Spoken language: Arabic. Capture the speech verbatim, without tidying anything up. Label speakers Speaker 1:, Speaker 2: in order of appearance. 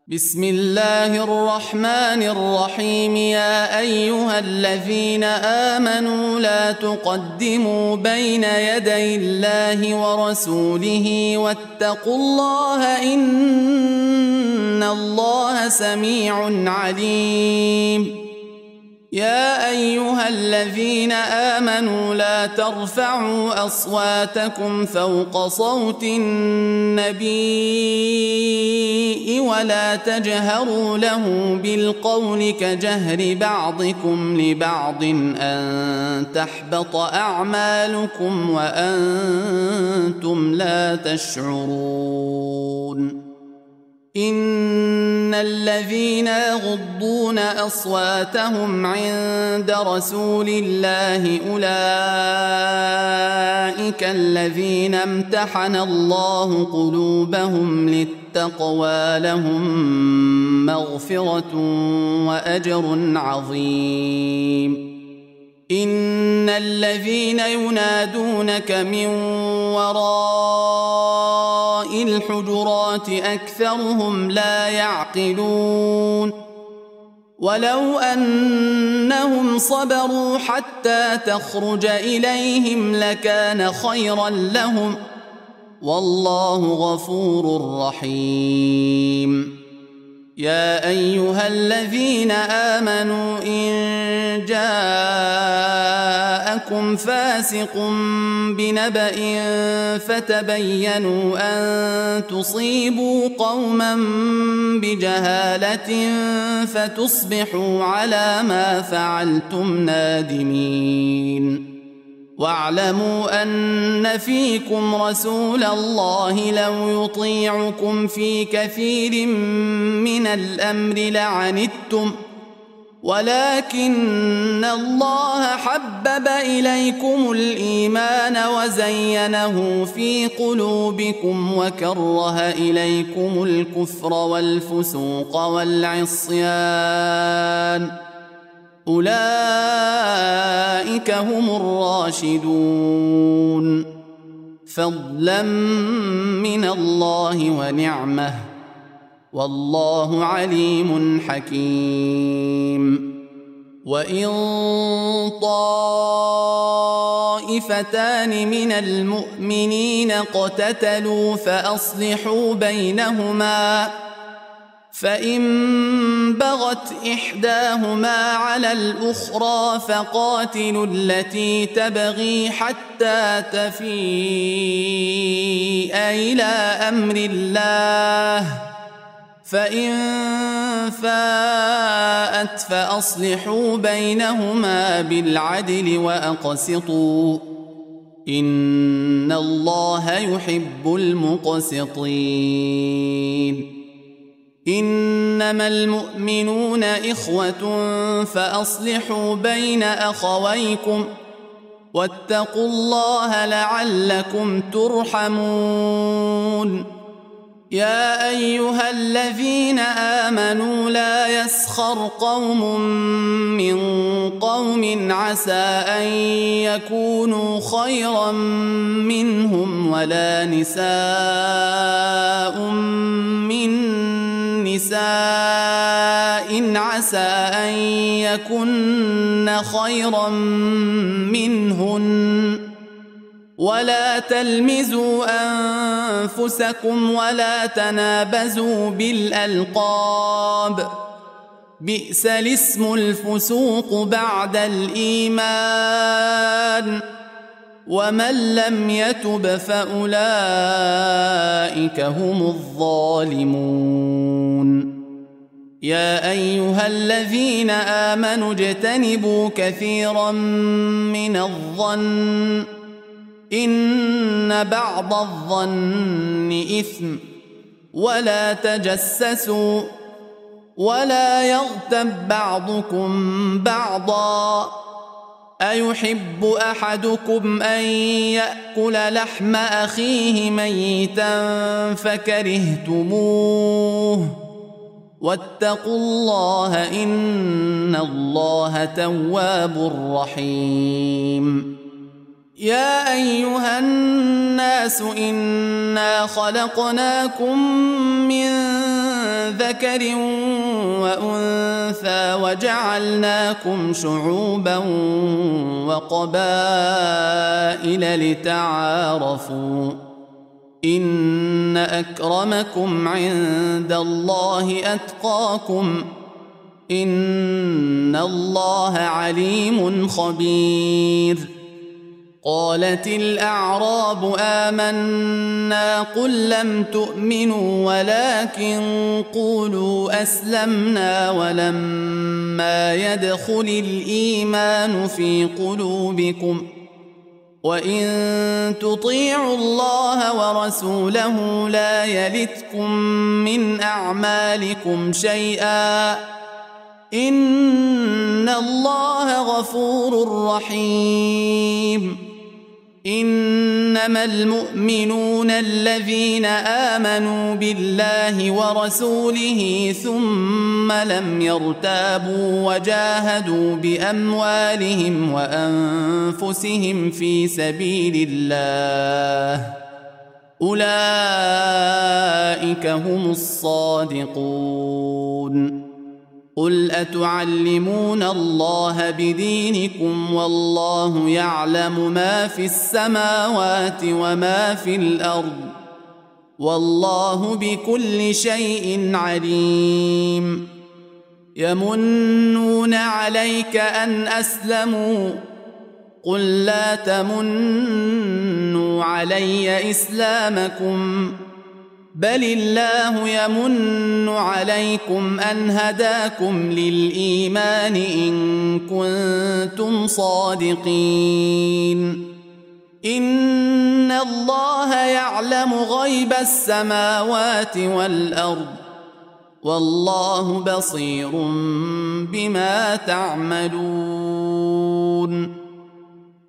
Speaker 1: بسم الله الرحمن الرحيم. يا أيها الذين آمنوا لا تقدموا بين يدي الله ورسوله واتقوا الله إن الله سميع عليم. يا أيها الذين آمنوا لا ترفعوا أصواتكم فوق صوت النبي ولا تجهروا له بالقول كجهر بعضكم لبعض أن تحبط أعمالكم وأنتم لا تشعرون. إن الذين يغضون أصواتهم عند رسول الله أولئك الذين امتحن الله قلوبهم للتقوى لهم مغفرة وأجر عظيم. إن الذين ينادونك من وراء الحجرات أكثرهم لا يعقلون. ولو أنهم صبروا حتى تخرج إليهم لكان خيرا لهم والله غفور رحيم. يا أيها الذين آمنوا إن جاءكم فاسق بنبأ فتبينوا أن تصيبوا قوما بجهالة فتصبحوا على ما فعلتم نادمين. واعلموا أن فيكم رسول الله لو يطيعكم في كثير من الأمر لعنتم ولكن الله حبب إليكم الإيمان وزينه في قلوبكم وكره إليكم الكفر والفسوق والعصيان أولئك هم الراشدون فضلا من الله ونعمه والله عليم حكيم. وإن طائفتان من المؤمنين اقتتلوا فأصلحوا بينهما فإن بغت إحداهما على الأخرى فقاتلوا التي تبغي حتى تفيء إلى أمر الله فإن فاءت فأصلحوا بينهما بالعدل وأقسطوا إن الله يحب المقسطين. إنما المؤمنون إخوة فأصلحوا بين أخويكم واتقوا الله لعلكم ترحمون. يا أيها الذين آمنوا لا يسخر قوم من قوم عسى أن يكونوا خيرا منهم ولا نساء من نساء عسى أن يكن خيرا منهن ولا تلمزوا أنفسكم ولا تنابزوا بالألقاب بئس الاسم الفسوق بعد الإيمان ومن لم يتب فأولئك هم الظالمون. يا أيها الذين آمنوا اجتنبوا كثيرا من الظن إن بعض الظن إثم ولا تجسسوا ولا يغتب بعضكم بعضا أيحب أحدكم أن يأكل لحم أخيه ميتا فكرهتموه واتقوا الله إن الله تواب رحيم. يا أيها الناس إنا خلقناكم من ذكر وأنثى وجعلناكم شعوبا وقبائل لتعارفوا إن أكرمكم عند الله أتقاكم إن الله عليم خبير. قالت الأعراب آمنا قل لم تؤمنوا ولكن قولوا أسلمنا ولما يدخل الإيمان في قلوبكم وإن تطيعوا الله ورسوله لا يلتكم من أعمالكم شيئا إن الله غفور رحيم. إنما المؤمنون الذين آمنوا بالله ورسوله ثم لم يرتابوا وجاهدوا بأموالهم وأنفسهم في سبيل الله أولئك هم الصادقون. قل أتعلمون الله بدينكم والله يعلم ما في السماوات وما في الأرض والله بكل شيء عليم. يمنون عليك أن أسلموا قل لا تمنوا علي إسلامكم بل الله يمن عليكم أن هداكم للإيمان إن كنتم صادقين. إن الله يعلم غيب السماوات والأرض والله بصير بما تعملون.